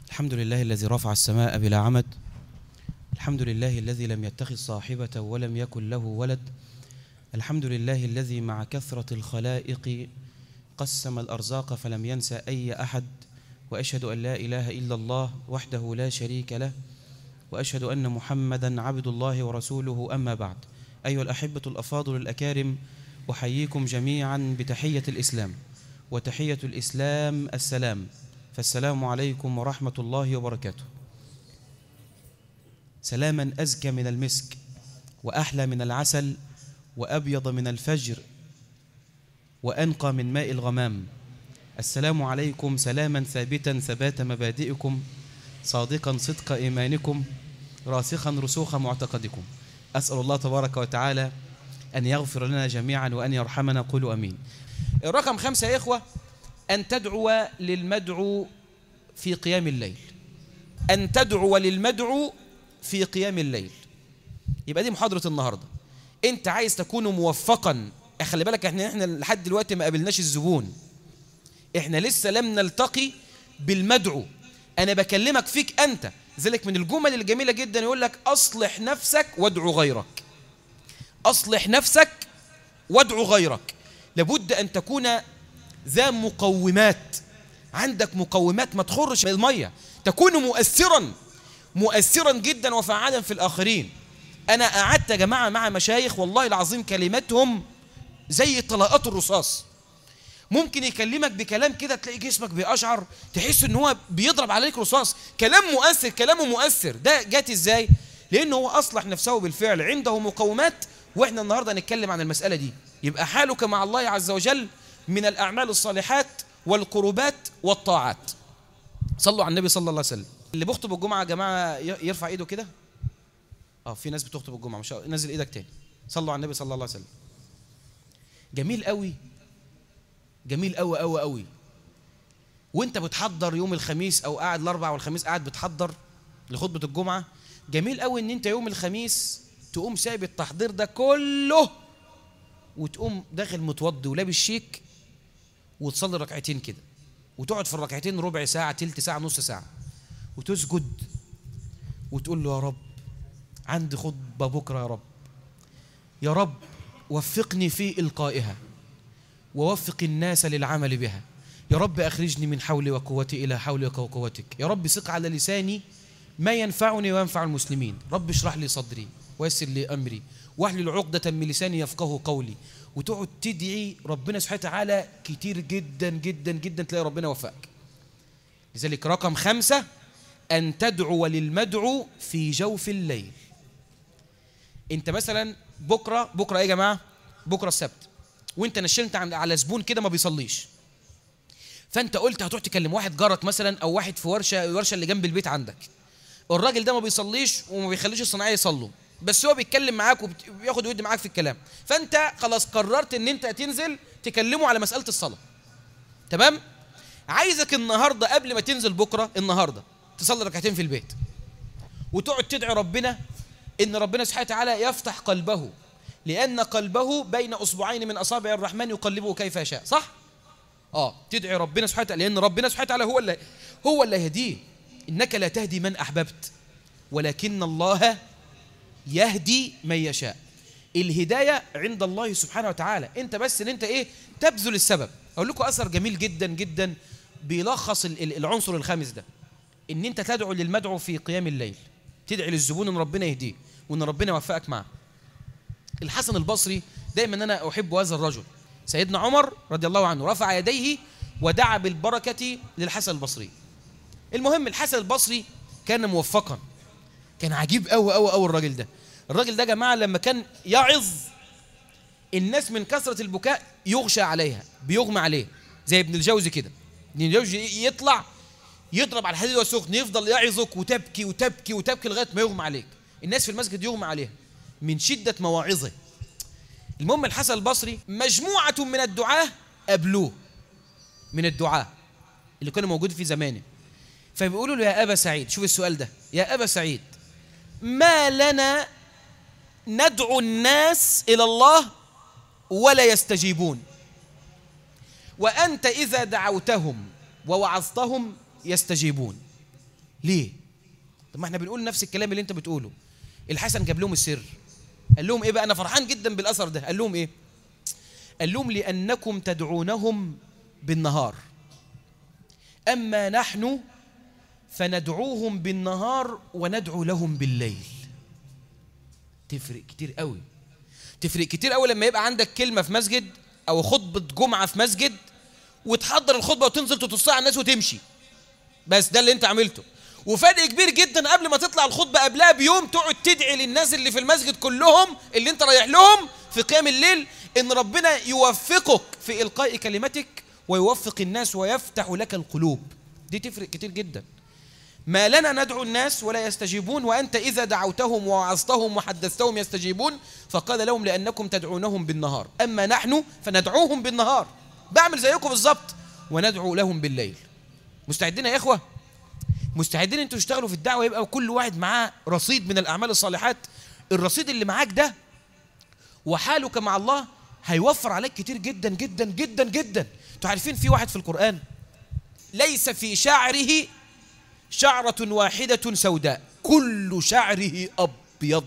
الحمد لله الذي رفع السماء بلا عمد. الحمد لله الذي لم يتخذ صاحبة ولم يكن له ولد. الحمد لله الذي مع كثرة الخلائق قسم الأرزاق فلم ينسى أي أحد. وأشهد أن لا إله إلا الله وحده لا شريك له، وأشهد أن محمدًا عبد الله ورسوله. أما بعد، أيها الأحبة الأفاضل الأكارم، أحييكم جميعا بتحية الإسلام، وتحية الإسلام السلام، فالسلام عليكم ورحمة الله وبركاته. سلاما أزكى من المسك، وأحلى من العسل، وأبيض من الفجر، وأنقى من ماء الغمام. السلام عليكم سلاما ثابتا ثبات مبادئكم، صادقا صدق إيمانكم، راسخا رسوخ معتقدكم. أسأل الله تبارك وتعالى أن يغفر لنا جميعا وأن يرحمنا. قولوا أمين. الرقم 5 يا إخوة، أن تدعو للمدعو في قيام الليل. أن تدعو للمدعو في قيام الليل. يبقى دي محاضرة النهاردة. أنت عايز تكون موفقا. خلي بالك احنا لحد دلوقتي ما قابلناش الزبون، احنا لسه لم نلتقي بالمدعو. أنا بكلمك فيك أنت. ذلك من الجمل الجميلة جدا يقول لك أصلح نفسك وادعو غيرك. أصلح نفسك وادعو غيرك. لابد أن تكون ذا مقومات، عندك مقومات ما تخرش بالمية، تكون مؤثرا جدا وفعالا في الآخرين. أنا قعدت يا جماعة مع مشايخ والله العظيم كلماتهم زي طلقات الرصاص. ممكن يكلمك بكلام كده تلاقي جسمك بيقشعر، تحس ان هو بيضرب عليك رصاص. كلام مؤثر، كلامه مؤثر. ده جات ازاي؟ لانه هو اصلح نفسه بالفعل، عنده مقومات. واحنا النهارده هنتكلم عن المسألة دي. يبقى حالك مع الله عز وجل من الأعمال الصالحات والقربات والطاعات. صلوا على النبي صلى الله عليه وسلم. اللي بيخطب الجمعة يا جماعة يرفع ايده كده. في ناس بتخطب الجمعة، مش نزل ايدك تاني. صلوا على النبي صلى الله عليه وسلم. جميل قوي، جميل قوي قوي قوي. وانت بتحضر يوم الخميس او قاعد الاربع والخميس قاعد بتحضر لخطبة الجمعة، جميل قوي ان انت يوم الخميس تقوم سايب التحضير ده كله وتقوم داخل متوضي ولابس شيك وتصلي ركعتين كده، وتقعد في الركعتين ربع ساعة، تلت ساعة، نص ساعة، وتسجد وتقول له يا رب عندي خطبة بكرة، يا رب يا رب وفقني في إلقائها، ووفق الناس للعمل بها. يا رب أخرجني من حولي وقوتي إلى حولك وقوتك. يا رب سق على لساني ما ينفعني وينفع المسلمين. رب اشرح لي صدري ويسر لي أمري واحلل عقدة من لساني يفقه قولي. وتقعد تدعي ربنا سبحانه وتعالى كتير جدا جدا جدا، تلاقي ربنا وفقك. لذلك رقم 5، أن تدعو للمدعو في جوف الليل. انت مثلا بكرة ايه يا جماعة؟ بكرة السبت، وانت نشلت على زبون كده ما بيصليش، فانت قلت هتروح تكلم واحد جارك مثلا او واحد في الورشه اللي جنب البيت عندك. الراجل ده ما بيصليش وما بيخليش الصناعيه يصلوا، بس هو بيتكلم معاك وبياخد ويدي معاك في الكلام. فانت خلاص قررت ان انت تنزل تكلمه على مساله الصلاه. تمام؟ عايزك النهارده قبل ما تنزل بكره النهارده تصلي ركعتين في البيت، وتقعد تدعي ربنا ان ربنا سبحانه وتعالى يفتح قلبه، لأن قلبه بين أصبعين من أصابع الرحمن يقلبه كيف يشاء. صح؟ تدعي ربنا سبحانه وتعالى، لأن ربنا سبحانه وتعالى هو اللي يهديه. إنك لا تهدي من أحببت ولكن الله يهدي من يشاء. الهداية عند الله سبحانه وتعالى، أنت بس إن أنت تبذل السبب. أقول لكم أثر جميل جدا جدا بيلخص العنصر الخامس ده، إن أنت تدعو للمدعو في قيام الليل، تدعي للزبون إن ربنا يهديه وإن ربنا يوفقك معه. الحسن البصري دائما أنا أحب هذا الرجل، سيدنا عمر رضي الله عنه رفع يديه ودعا بالبركة للحسن البصري. المهم الحسن البصري كان موفقا، كان عجيب أوي أوي أوي. الراجل ده جماعة لما كان يعظ الناس من كثرة البكاء يغشى عليها، بيغمى عليه، زي ابن الجوزي كده. ابن الجوزي يطلع يضرب على الحديد والسخن، يفضل يعظك وتبكي وتبكي وتبكي لغاية ما يغمى عليك. الناس في المسجد يغمى عليها من شدة مواعظه. المهم الحسن البصري مجموعة من الدعاة قابلوه، من الدعاة اللي كانوا موجودين في زمانه، فبيقولوا له يا أبا سعيد، شوف السؤال ده، يا أبا سعيد ما لنا ندعو الناس إلى الله ولا يستجيبون، وأنت إذا دعوتهم ووعظتهم يستجيبون. ليه؟ طب ما احنا بنقول نفس الكلام اللي انت بتقوله. الحسن جاب لهم السر، قال لهم ايه بقى؟ انا فرحان جدا بالاثر ده. قال لهم ايه؟ قال لهم لانكم تدعونهم بالنهار، اما نحن فندعوهم بالنهار وندعو لهم بالليل. تفرق كتير قوي، تفرق كتير قوي لما يبقى عندك كلمه في مسجد او خطبه جمعه في مسجد وتحضر الخطبه وتنزل تتصل على الناس وتمشي، بس ده اللي انت عملته. وفرق كبير جدا قبل ما تطلع الخطبه قبلها بيوم تقعد تدعي للناس اللي في المسجد كلهم اللي انت رايح لهم في قيام الليل ان ربنا يوفقك في القاء كلمتك ويوفق الناس ويفتح لك القلوب. دي تفرق كتير جدا. ما لنا ندعو الناس ولا يستجيبون وأنت إذا دعوتهم ووعظتهم وحدثتهم يستجيبون. فقال لهم لأنكم تدعونهم بالنهار أما نحن فندعوهم بالنهار، بعمل زيكم بالظبط، وندعو لهم بالليل. مستعدين يا إخوة؟ مستعدين أنتوا تشتغلوا في الدعوة يبقى كل واحد معاه رصيد من الأعمال الصالحات؟ الرصيد اللي معاك ده وحالك مع الله هيوفر عليك كتير جدا جدا جدا جدا. انتوا عارفين في واحد في القرآن ليس في شعره شعرة واحدة سوداء، كل شعره أبيض،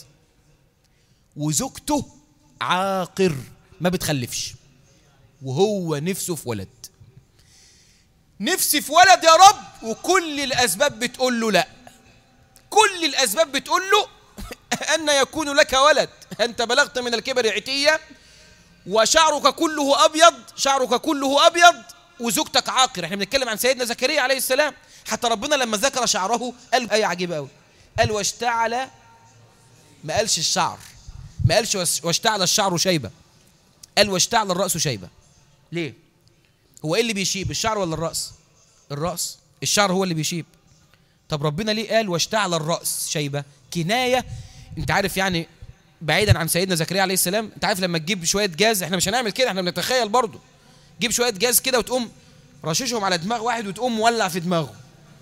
وزوجته عاقر ما بتخلفش، وهو نفسه في ولد. نفسي في ولد يا رب، وكل الأسباب بتقول له لا، كل الأسباب بتقول له أن يكون لك ولد، أنت بلغت من الكبر عتية وشعرك كله أبيض، شعرك كله أبيض وزوجتك عاقر. احنا بنتكلم عن سيدنا زكريا عليه السلام. حتى ربنا لما ذكر شعره قال آية عجيبة قوي، قال واشتعل، ما قالش الشعر، ما قالش واشتعل الشعر شيبة، قال واشتعل الرأس شيبة. ليه؟ هو ايه اللي بيشيب، الشعر ولا الرأس؟ الرأس، الشعر هو اللي بيشيب. طب ربنا ليه قال واشتعل الرأس شيبة؟ كناية. انت عارف يعني بعيدا عن سيدنا زكريا عليه السلام، انت عارف لما تجيب شوية جاز، احنا مش هنعمل كده، احنا بنتخيل برضو، جيب شوية جاز كده وتقوم رششهم على دماغ واحد وتقوم مولع في دماغه.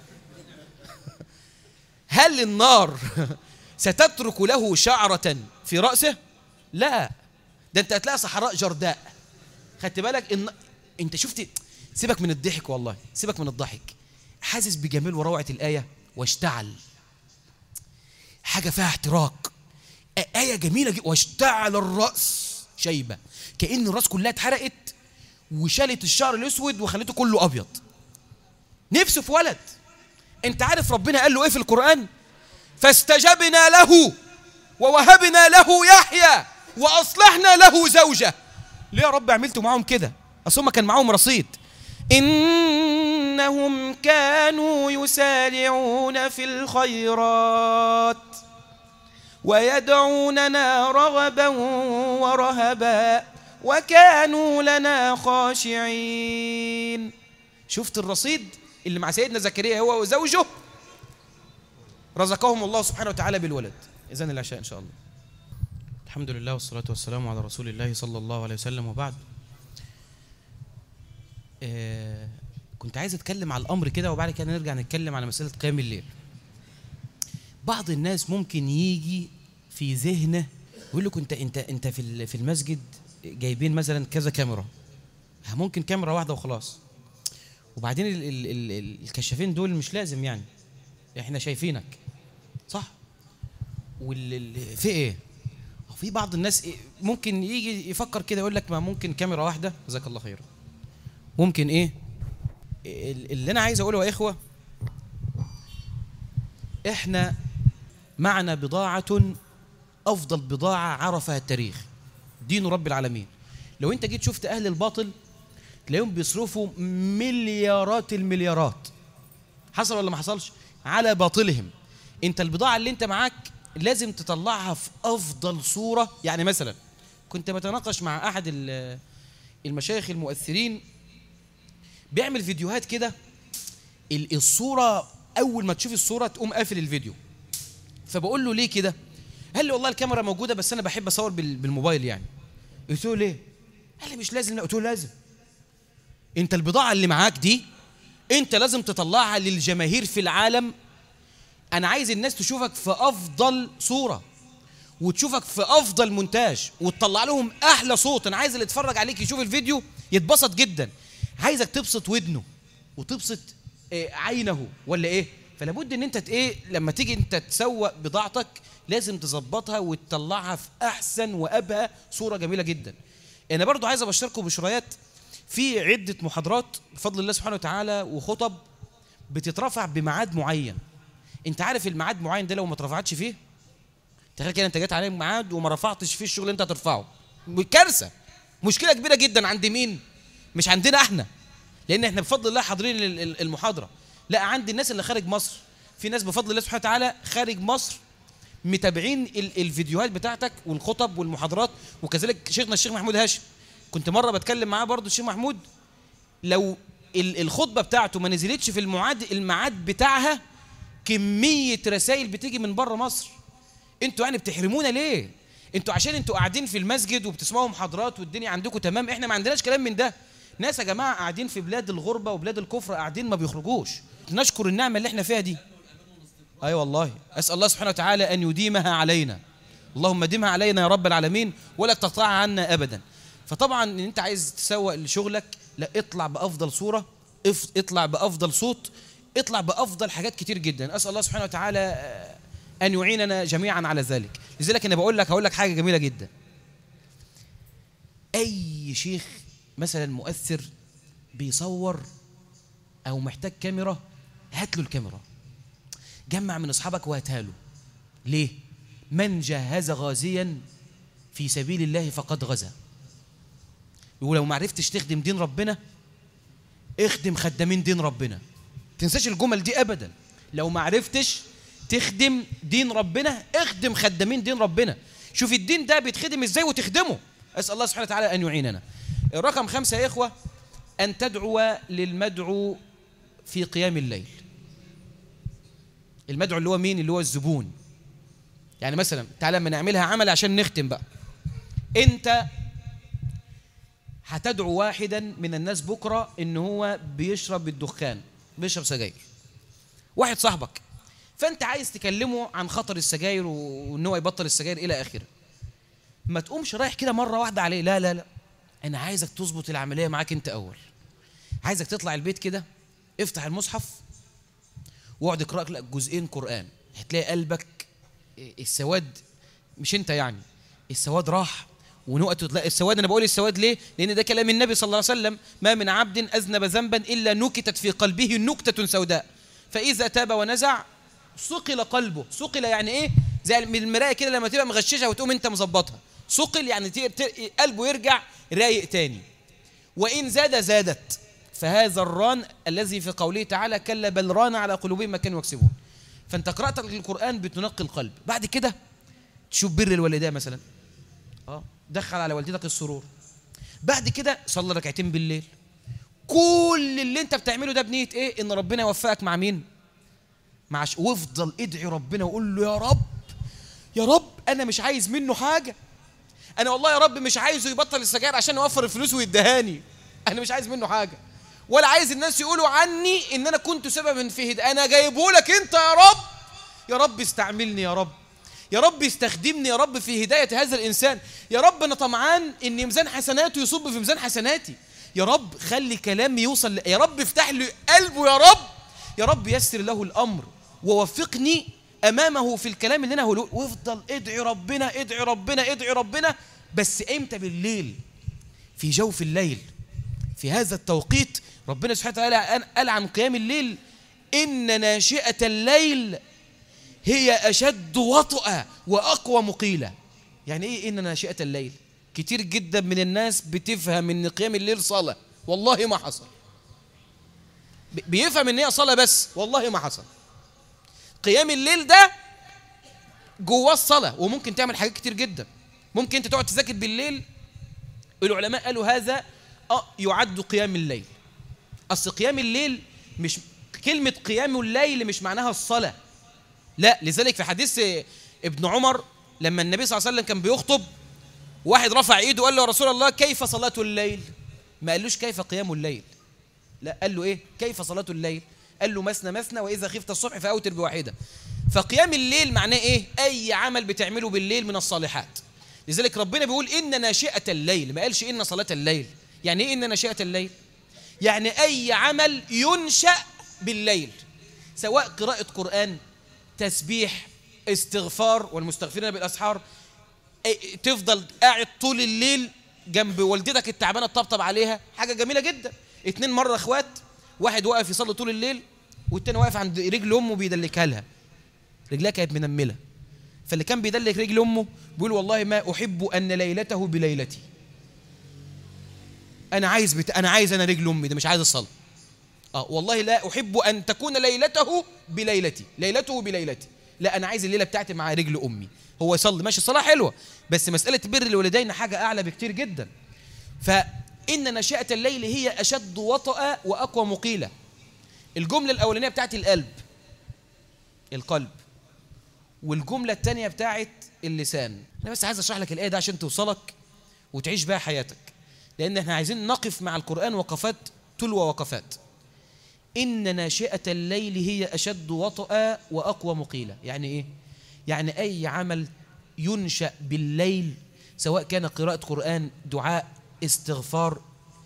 هل النار ستترك له شعرة في رأسه؟ لا، ده انت هتلاقي صحراء جرداء. خدت بالك انت شفت؟ سيبك من الضحك والله، سيبك من الضحك، حاسس بجمال وروعة الآية واشتعل، حاجة فيها احتراق، آية جميلة جدا. واشتعل الرأس شيبة، كأن الرأس كلها اتحرقت وشالت الشعر الأسود وخلته كله أبيض. نفسه في ولد. انت عارف ربنا قال له ايه في القرآن؟ فاستجبنا له ووهبنا له يحيى وأصلحنا له زوجة. ليه يا رب عملتوا معهم كده؟ أصل هم كان معهم رصيد. إنهم كانوا يسارعون في الخيرات ويدعوننا رغبا ورهبا وكانوا لنا خاشعين. شفت الرصيد اللي مع سيدنا زكريا هو وزوجه؟ رزقهم الله سبحانه وتعالى بالولد. إذن العشاء إن شاء الله. الحمد لله والصلاة والسلام على رسول الله صلى الله عليه وسلم، وبعد. كنت عايز أتكلم على الأمر كده وبعد كده نرجع نتكلم على مسألة قيام الليل. بعض الناس ممكن يجي في ذهنه يقول لك انت في المسجد جايبين مثلا كذا كاميرا، ممكن كاميرا واحدة وخلاص، وبعدين الكشافين دول مش لازم، يعني احنا شايفينك صح، في ايه؟ في بعض الناس ممكن يجي يفكر كده يقول لك ما ممكن كاميرا واحدة، جزاك الله خير، ممكن ايه؟ اللي انا عايز اقوله يا اخوة، احنا معنا بضاعة افضل بضاعة عرفها التاريخ، دين رب العالمين. لو انت جيت شفت اهل الباطل تلاقيهم بيصرفوا مليارات المليارات، حصل ولا ما حصلش؟ على باطلهم. انت البضاعة اللي انت معاك لازم تطلعها في افضل صورة. يعني مثلا كنت بتناقش مع احد المشايخ المؤثرين بيعمل فيديوهات كده، الصورة اول ما تشوف الصورة تقوم قافل الفيديو. فبقول له ليه كده؟ قال لي والله الكاميرا موجودة بس انا بحب اصور بالموبايل يعني. قلت له ليه؟ قال لي مش لازم. قلت له لازم. انت البضاعة اللي معاك دي انت لازم تطلعها للجماهير في العالم. انا عايز الناس تشوفك في افضل صورة وتشوفك في افضل مونتاج وتطلع لهم احلى صوت. انا عايز اللي يتفرج عليك يشوف الفيديو يتبسط جدا، عايزك تبسط ودنه وتبسط عينه ولا ايه. فلا بد ان انت ايه لما تيجي انت تسوق بضاعتك لازم تظبطها وتطلعها في احسن وابهى صوره جميله جدا. انا برضو عايز ابشركم بشرايات في عده محاضرات بفضل الله سبحانه وتعالى وخطب بتترفع بميعاد معين. انت عارف الميعاد معين ده لو ما اترفعتش فيه، تخيل كده انت جات عليك ميعاد وما رفعتش فيه الشغل اللي انت هترفعه، كارثه، مشكله كبيره جدا. عند مين؟ مش عندنا احنا، لان احنا بفضل الله حاضرين المحاضره، لا عند الناس اللي خارج مصر. في ناس بفضل الله سبحانه وتعالى خارج مصر متابعين الفيديوهات بتاعتك والخطب والمحاضرات، وكذلك شيخنا الشيخ محمود هاشم. كنت مره بتكلم معاه برضو الشيخ محمود، لو الخطبه بتاعته ما نزلتش في الميعاد بتاعها، كميه رسائل بتيجي من بره مصر. انتوا يعني بتحرمونا ليه؟ انتوا عشان انتوا قاعدين في المسجد وبتسمعوا محاضرات والدنيا عندكم تمام، احنا ما عندناش كلام من ده. ناس يا جماعه قاعدين في بلاد الغربه وبلاد الكفر قاعدين ما بيخرجوش. نشكر النعمه اللي احنا فيها دي. اي والله، اسال الله سبحانه وتعالى ان يديمها علينا. اللهم ديمها علينا يا رب العالمين ولا تقطعها عنا ابدا. فطبعا ان انت عايز تسوق لشغلك، لا اطلع بافضل صوره، اطلع بافضل صوت، اطلع بافضل حاجات كتير جدا. اسال الله سبحانه وتعالى ان يعيننا جميعا على ذلك. لذلك انا هقول لك حاجه جميله جدا. اي شيخ مثلا مؤثر بيصور او محتاج كاميرا، هات له الكاميرا، جمع من اصحابك وهاتها له. ليه؟ من جهز غازيا في سبيل الله فقد غزا. ولو ما عرفتش تخدم دين ربنا، اخدم خدامين دين ربنا. تنساش الجمل دي ابدا. لو ما عرفتش تخدم دين ربنا، اخدم خدامين دين ربنا. شوف الدين ده بيتخدم ازاي وتخدمه. اسال الله سبحانه وتعالى ان يعيننا. الرقم 5 يا اخوه، ان تدعو للمدعو في قيام الليل. المدعو اللي هو مين؟ اللي هو الزبون. يعني مثلا تعالى ما نعملها عمل عشان نختم بقى. انت هتدعو واحدا من الناس بكره ان هو بيشرب الدخان، بيشرب سجاير، واحد صاحبك، فانت عايز تكلمه عن خطر السجاير وان هو يبطل السجاير الى اخره. ما تقومش رايح كده مره واحده عليه، لا لا لا، انا عايزك تظبط العمليه معاك انت اول. عايزك تطلع البيت كده، افتح المصحف واقعد اقرا لك جزئين قران، هتلاقي قلبك السواد، مش انت يعني، السواد راح. ونقطة تلاقي السواد. انا بقول السواد ليه؟ لان ده كلام النبي صلى الله عليه وسلم: ما من عبد اذنب ذنبا الا نكتت في قلبه نكتة سوداء فاذا تاب ونزع صقل قلبه. صقل يعني ايه؟ زي من المرايه كده لما تبقى مغششه وتقوم انت مظبطها. صقل يعني قلبه يرجع رايق تاني. وان زادت. فهذا الران الذي في قوله تعالى: كلا بل ران على قلوبهم ما كانوا يكسبون. فانت قرات القران بتنقي القلب. بعد كده تشوف بر الوالدين مثلا، دخل على والدتك السرور. بعد كده صلي ركعتين بالليل. كل اللي انت بتعمله ده بنيه ايه؟ ان ربنا يوفقك مع مين؟ وافضل ادعي ربنا وقول له: يا رب يا رب انا مش عايز منه حاجه، انا والله يا رب مش عايزه يبطل السجاير عشان يوفر الفلوس ويدهاني، انا مش عايز منه حاجه، ولا عايز الناس يقولوا عني ان انا كنت سببا في هدايه، انا جايبه لك انت يا رب. يا رب استعملني يا رب، يا رب استخدمني يا رب في هدايه هذا الانسان. يا رب انا طمعان ان ميزان حسناته يصب في ميزان حسناتي. يا رب خلي كلامي يوصل يا رب افتح لي قلبه يا رب. يا رب يسر له الامر ووفقني امامه في الكلام اللي انا هقوله. وافضل ادعي ربنا ادعي ربنا ادعي ربنا. بس امتى؟ بالليل، في جوف الليل، في هذا التوقيت. ربنا سبحانه وتعالى قال عن قيام الليل: ان ناشئة الليل هي اشد وطئا واقوى مقيلة. يعني ايه ان ناشئة الليل؟ كتير جدا من الناس بتفهم ان قيام الليل صلاة، والله ما حصل. بيفهم ان هي صلاة بس، والله ما حصل. قيام الليل ده جواه الصلاة، وممكن تعمل حاجات كتير جدا. ممكن انت تقعد تذاكر بالليل. العلماء قالوا هذا يعد قيام الليل. اصل قيام الليل مش كلمة قيام الليل مش معناها الصلاة، لا. لذلك في حديث ابن عمر لما النبي صلى الله عليه وسلم كان بيخطب، واحد رفع ايده وقال له: يا رسول الله كيف صلاة الليل؟ ما قالوش كيف قيام الليل، لا، قال له ايه؟ كيف صلاة الليل؟ قال له: مثنى مثنى واذا خفت الصبح فاوتر بواحدة. فقيام الليل معناه ايه؟ اي عمل بتعمله بالليل من الصالحات. لذلك ربنا بيقول: ان ناشئة الليل، ما قالش ان صلاة الليل. يعني ايه ان ناشئة الليل؟ يعني اي عمل ينشأ بالليل. سواء قراءة قرآن، تسبيح، استغفار، والمستغفرين بالأسحار، تفضل قاعد طول الليل جنب والدتك التعبانة تطبطب عليها، حاجة جميلة جدا. 2 مرة اخوات، واحد واقف يصلي طول الليل والتاني واقف عند رجل امه بيدلكها لها، رجلها كانت منملة، فاللي كان بيدلك رجل امه بيقول والله ما احب ان ليلته بليلتي، انا عايز انا رجل امي ده، مش عايز الصلاه. والله لا احب ان تكون ليلته بليلتي، ليلته بليلتي، لا انا عايز الليله بتاعتي مع رجل امي. هو يصلي ماشي، الصلاه حلوه، بس مساله بر الوالدين حاجه اعلى بكتير جدا. فان ناشئه الليل هي اشد وطأ واقوى مقيله. الجمله الاولانيه بتاعت القلب، والجمله الثانيه بتاعت اللسان. انا بس عايز اشرح لك الايه ده عشان توصلك وتعيش بها حياتك، لان احنا عايزين نقف مع القرآن وقفات تلو وقفات. إن ناشئة الليل هي أشد وطأ وأقوى مقيلة. يعني إيه؟ يعني أي عمل ينشأ بالليل، سواء كان قراءة قرآن، دعاء، استغفار،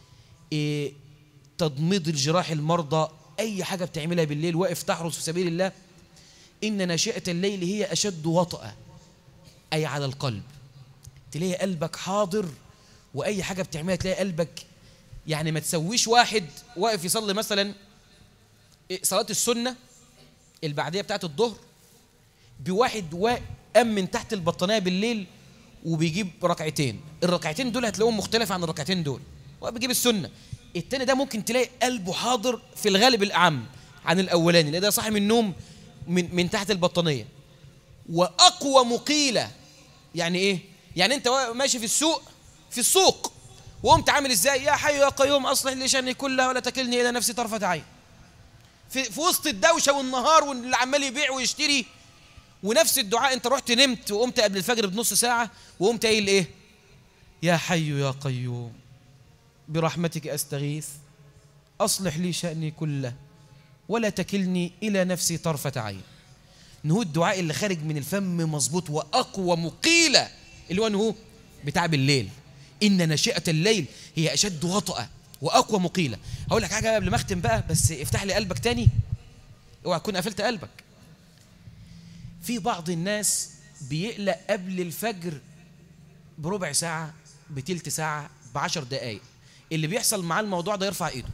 تضميد الجراح المرضى، أي حاجة بتعملها بالليل، واقف تحرس في سبيل الله، إن ناشئة الليل هي أشد وطأ، أي على القلب. تلاقي قلبك حاضر، وأي حاجة بتعملها تلاقي قلبك، يعني ما تسويش واحد واقف يصلي مثلا صلاة السنة البعدية بتاعت الظهر بواحد وقام من تحت البطانية بالليل وبيجيب ركعتين، الركعتين دول هتلاقوهم مختلف عن الركعتين دول، وبيجيب السنة. التاني ده ممكن تلاقي قلبه حاضر في الغالب الأعم عن الأولاني، لأن ده صاحي من النوم من تحت البطانية. وأقوى مقيلة، يعني إيه؟ يعني أنت ماشي في السوق وقمت عامل إزاي؟ يا حي يا قيوم أصلح لي شأني كله ولا تكلني إلى نفسي طرفة عين. في وسط الدوشة والنهار واللي عمال يبيع ويشتري، ونفس الدعاء أنت رحت نمت وقمت قبل الفجر بنص ساعة وقمت قايل إيه؟ يا حي يا قيوم برحمتك أستغيث أصلح لي شأني كله ولا تكلني إلى نفسي طرفة عين. نهو الدعاء اللي خارج من الفم مظبوط وأقوى مقيلة، اللي هو نهو بتاع بالليل. إن ناشئة الليل هي أشد وطأ وأقوى مقيلة. هقول لك حاجة قبل ما أختم بقى، بس افتح لي قلبك تاني، اوعى تكون قفلت قلبك. في بعض الناس بيقلق قبل الفجر بربع ساعة، بتلت ساعة، ب10 دقايق. اللي بيحصل معاه الموضوع ده يرفع ايده.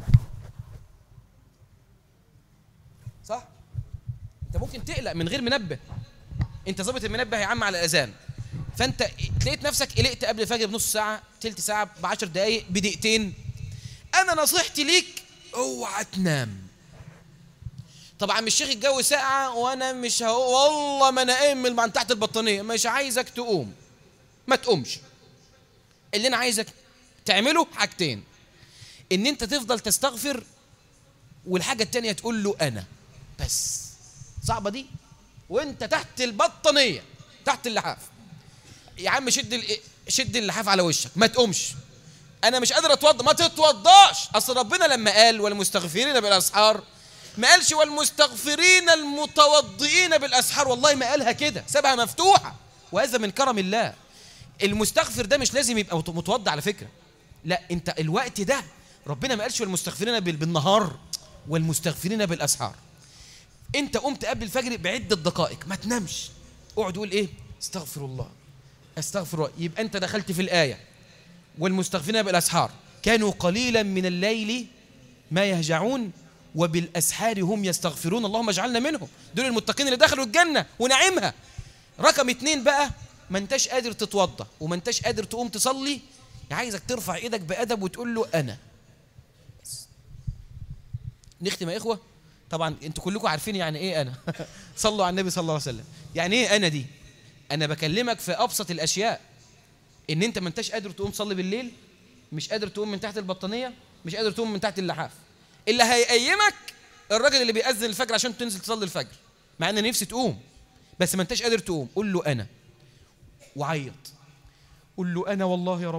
صح؟ انت ممكن تقلق من غير منبه، انت ظابط المنبه يا عم على الاذان، فانت تلاقيت نفسك قلقت قبل الفجر بنص ساعة، تلت ساعة، ب10 دقايق، بدقيقتين. انا نصيحتي ليك اوعى تنام. طبعا مش شيخ الجو ساقعة وانا مش والله ما انا قايم من تحت البطانية، مش عايزك تقوم، ما تقومش. اللي انا عايزك تعمله حاجتين، ان انت تفضل تستغفر، والحاجة التانية تقول له انا بس. صعبة دي وانت تحت البطانية تحت اللحاف. يا عم شد اللحاف على وشك، ما تقومش. انا مش قادر اتوضى، ما تتوضاش. اصل ربنا لما قال والمستغفرين بالاسحار ما قالش والمستغفرين المتوضئين بالاسحار، والله ما قالها كده، سابها مفتوحة، وهذا من كرم الله. المستغفر ده مش لازم يبقى متوضى على فكرة، لا، انت الوقت ده ربنا ما قالش والمستغفرين بالنهار، والمستغفرين بالاسحار. انت قمت قبل الفجر بعدة دقائق، ما تنامش، اقعد قول ايه؟ استغفر الله استغفر الله. يبقى انت دخلت في الآية والمستغفرين بالاسحار كانوا قليلا من الليل ما يهجعون وبالاسحار هم يستغفرون. اللهم اجعلنا منهم، دول المتقين اللي دخلوا الجنة ونعيمها. رقم 2 بقى، ما انتش قادر تتوضى وما انتش قادر تقوم تصلي، عايزك ترفع ايدك بأدب وتقول له انا بس. نختم يا اخوة. طبعا انتوا كلكم عارفين يعني ايه انا صلوا على النبي صلى الله عليه وسلم. يعني ايه انا دي؟ انا بكلمك في ابسط الاشياء، ان انت ما انتش قادر تقوم تصلي بالليل، مش قادر تقوم من تحت البطانية، مش قادر تقوم من تحت اللحاف. اللي هيقيمك الراجل اللي بيأذن الفجر عشان تنزل تصلي الفجر، مع ان نفسي تقوم بس ما انتش قادر تقوم. قول له انا وعيط، قول له انا والله يا رب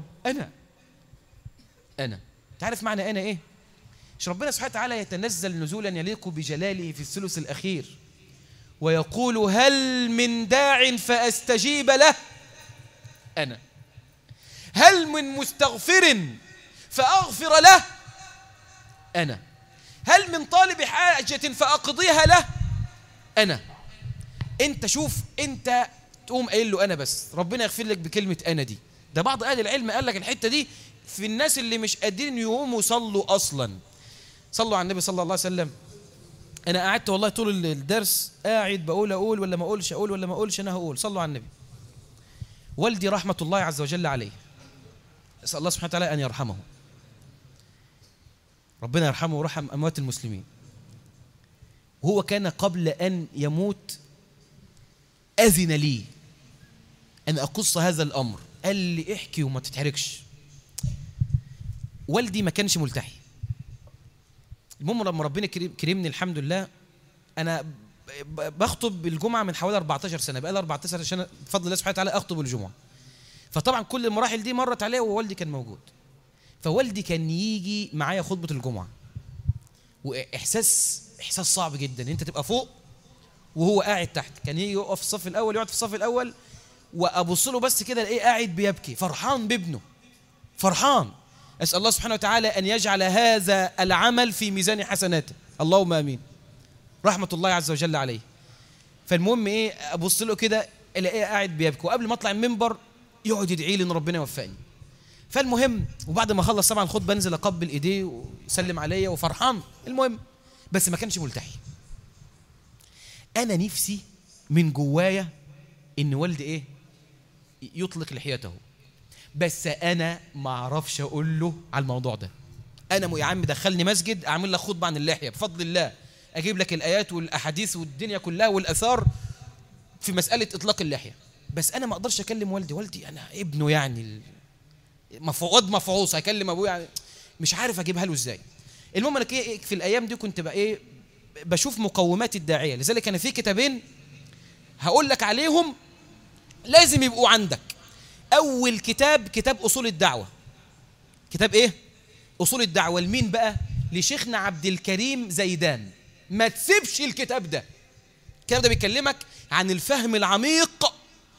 انا. تعرف معنى انا ايه؟ مش ربنا سبحانه وتعالى يتنزل نزولا يليق بجلاله في الثلث الاخير ويقول هل من داع فاستجيب له؟ انا. هل من مستغفر فاغفر له؟ انا. هل من طالب حاجة فأقضيها له؟ أنا. أنت شوف، أنت تقوم قايل له أنا بس، ربنا يغفر لك بكلمة أنا دي. ده بعض أهل العلم قال لك الحتة دي في الناس اللي مش قادرين يقوموا يصلوا أصلا. صلوا على النبي صلى الله عليه وسلم. أنا قعدت والله طول الدرس قاعد بقول أقول ولا ما أقولش، أقول ولا ما أقولش، أنا هقول. صلوا على النبي. والدي رحمة الله عز وجل عليه، أسأل الله سبحانه وتعالى أن يرحمه، ربنا يرحمه ورحم أموات المسلمين. وهو كان قبل أن يموت أذن لي أن أقص هذا الأمر، قال لي احكي وما تتحركش. والدي ما كانش ملتحي. المهم لما ربنا كرمني الحمد لله، أنا بخطب الجمعة من حوالي 14 سنة، بقى لي 14 سنة بفضل الله سبحانه وتعالى أخطب الجمعة. فطبعا كل المراحل دي مرت عليا ووالدي كان موجود. فوالدي كان يجي معايا خطبة الجمعة، وإحساس صعب جدا، أنت تبقى فوق وهو قاعد تحت. كان يجي يقف في الصف الأول، يقعد في الصف الأول، وأبص له بس كده الاقيه قاعد بيبكي، فرحان بابنه، فرحان. أسأل الله سبحانه وتعالى أن يجعل هذا العمل في ميزان حسناته، اللهم آمين، رحمة الله عز وجل عليه. فالمهم إيه، أبص له كده الاقيه قاعد بيبكي، وقبل ما أطلع المنبر يقعد يدعي لي إن ربنا يوفقني. فالمهم وبعد ما أخلص طبعا الخطبة بنزل أقبل إيديه وسلم عليا وفرحان. المهم بس ما كانش ملتحي. أنا نفسي من جوايا إن والدي إيه يطلق لحيته، بس أنا ما أعرفش أقول له على الموضوع ده. أنا يا عم دخلني مسجد أعمل لك خطبة عن اللحية بفضل الله، أجيب لك الآيات والأحاديث والدنيا كلها والأثار في مسألة إطلاق اللحية، بس أنا ما أقدرش أكلم والدي أنا ابنه يعني مفعوص، هكلم أبوه يعني مش عارف أجيبها له إزاي. المهم أنا في الأيام دي كنت بقى إيه بشوف مقومات الداعية، لذلك أنا في كتابين هقول لك عليهم لازم يبقوا عندك. أول كتاب أصول الدعوة. كتاب إيه؟ أصول الدعوة. لمين بقى؟ لشيخنا عبد الكريم زيدان. ما تسيبش الكتاب ده. الكتاب ده بيكلمك عن الفهم العميق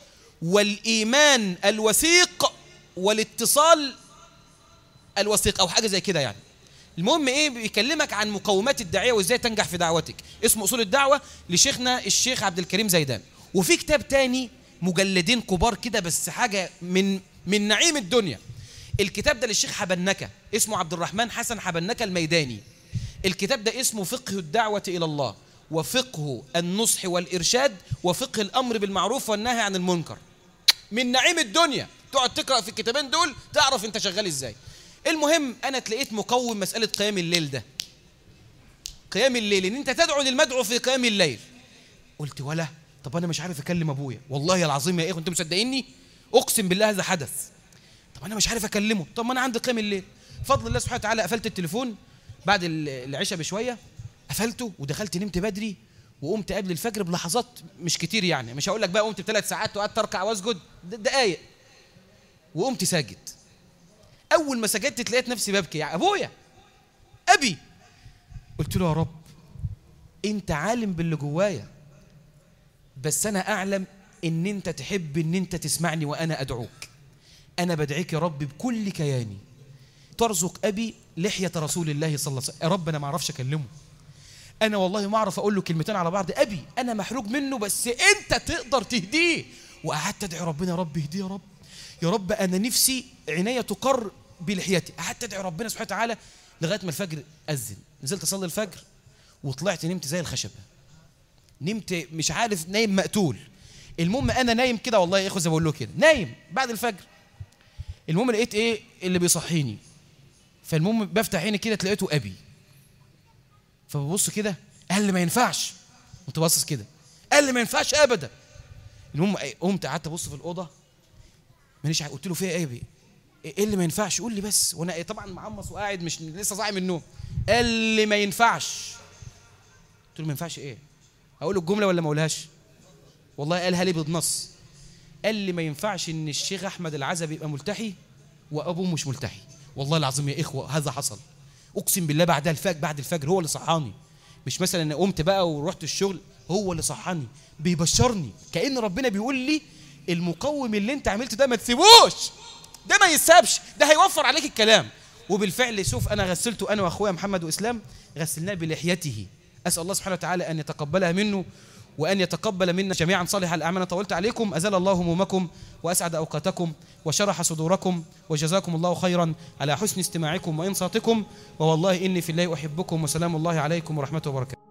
والإيمان الوثيق والاتصال الوثيق أو حاجة زي كده يعني. المهم إيه، بيكلمك عن مقومات الداعية وإزاي تنجح في دعوتك. اسمه أصول الدعوة لشيخنا الشيخ عبد الكريم زيدان. وفي كتاب تاني مجلدين كبار كده بس حاجة من نعيم الدنيا. الكتاب ده للشيخ حبنكة، اسمه عبد الرحمن حسن حبنكة الميداني. الكتاب ده اسمه فقه الدعوة إلى الله وفقه النصح والإرشاد وفقه الأمر بالمعروف والنهي عن المنكر. من نعيم الدنيا، تقعد تقرأ في الكتابين دول تعرف انت شغال ازاي. المهم انا تلاقيت مقوم مسألة قيام الليل ده. قيام الليل ان انت تدعو للمدعو في قيام الليل. قلت ولا طب انا مش عارف اكلم ابويا، والله العظيم يا اخوة انتم مصدقيني اقسم بالله هذا حدث. طب انا مش عارف اكلمه، طب ما انا عندي قيام الليل. فضل الله سبحانه وتعالى قفلت التليفون بعد العشاء بشوية، قفلته ودخلت نمت بدري، وقمت قبل الفجر بلحظات مش كتير يعني، مش هقول لك بقى قمت ب3 ساعات وقعدت اركع واسجد، دقايق، وقمت ساجد. اول ما سجدت تلاقيت نفسي ببكي، يا ابويا ابي. قلت له يا رب انت عالم باللي جوايا، بس انا اعلم ان انت تحب ان انت تسمعني وانا ادعوك. انا بدعيك يا رب بكل كياني ترزق ابي لحية رسول الله صلى الله عليه وسلم. يا رب انا ما اعرفش اكلمه، انا والله ما اعرف اقول له كلمتين على بعض، ابي انا محروق منه بس انت تقدر تهديه. وقعدت ادعي ربنا يا رب اهديه، يا رب يا رب انا نفسي عناية تقر بلحيتي. قعدت ادعي ربنا سبحانه وتعالى لغايه ما الفجر اذن. نزلت اصلي الفجر وطلعت نمت زي الخشبه، نمت مش عارف نايم مقتول. المهم انا نايم كده والله يا اخو زي ما بقول له كده نايم بعد الفجر. المهم لقيت ايه اللي بيصحيني، فالمهم بفتح عيني كده لقيته ابي. فببص كده قال لي ما ينفعش، كنت باصص كده قال لي ما ينفعش ابدا. المهم قمت قعدت ابص في الاوضه مانيش عارف، قلت له فيها ايه يا ابي؟ ايه اللي ما ينفعش؟ قول لي بس. وانا طبعا معمص وقاعد مش لسه صاحي من النوم. قال لي ما ينفعش. قلت له ما ينفعش ايه؟ اقول الجمله ولا ما اقولهاش؟ والله قالها لي بالنص. قال لي ما ينفعش ان الشيخ احمد العزبي يبقى ملتحي وابوه مش ملتحي. والله العظيم يا اخوه هذا حصل، اقسم بالله. بعد الفجر هو اللي صحاني، مش مثلا انا قمت بقى ورحت الشغل، هو اللي صحاني بيبشرني كأن ربنا بيقول لي المقوم اللي انت عملته ده ما تسيبوش، ده ما يسابش، ده هيوفر عليك الكلام. وبالفعل شوف أنا غسلته أنا وأخويا محمد وإسلام، غسلناه بلحيته. أسأل الله سبحانه وتعالى أن يتقبلها منه وأن يتقبل منا جميعا صالح الأعمال. أنا طولت عليكم، أزال الله همومكم وأسعد أوقاتكم وشرح صدوركم، وجزاكم الله خيرا على حسن استماعكم وإنصاتكم، ووالله إني في الله أحبكم، وسلام الله عليكم ورحمته وبركاته.